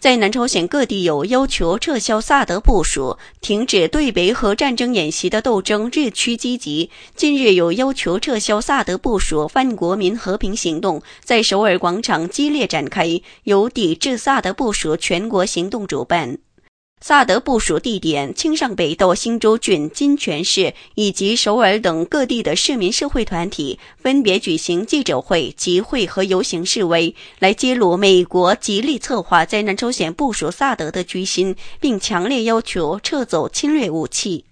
在南朝鲜各地有要求撤销萨德部署、停止对北核战争演习的斗争日趋积极。近日有要求撤销萨德部署泛国民和平行动在首尔广场激烈展开，由抵制萨德部署全国行动主办。萨德部署地点庆尚北道新州郡金泉市以及首尔等各地的市民社会团体分别举行记者会、集会和游行示威，来揭露美国极力策划在南朝鲜部署萨德的决心，并强烈要求撤走侵略武器。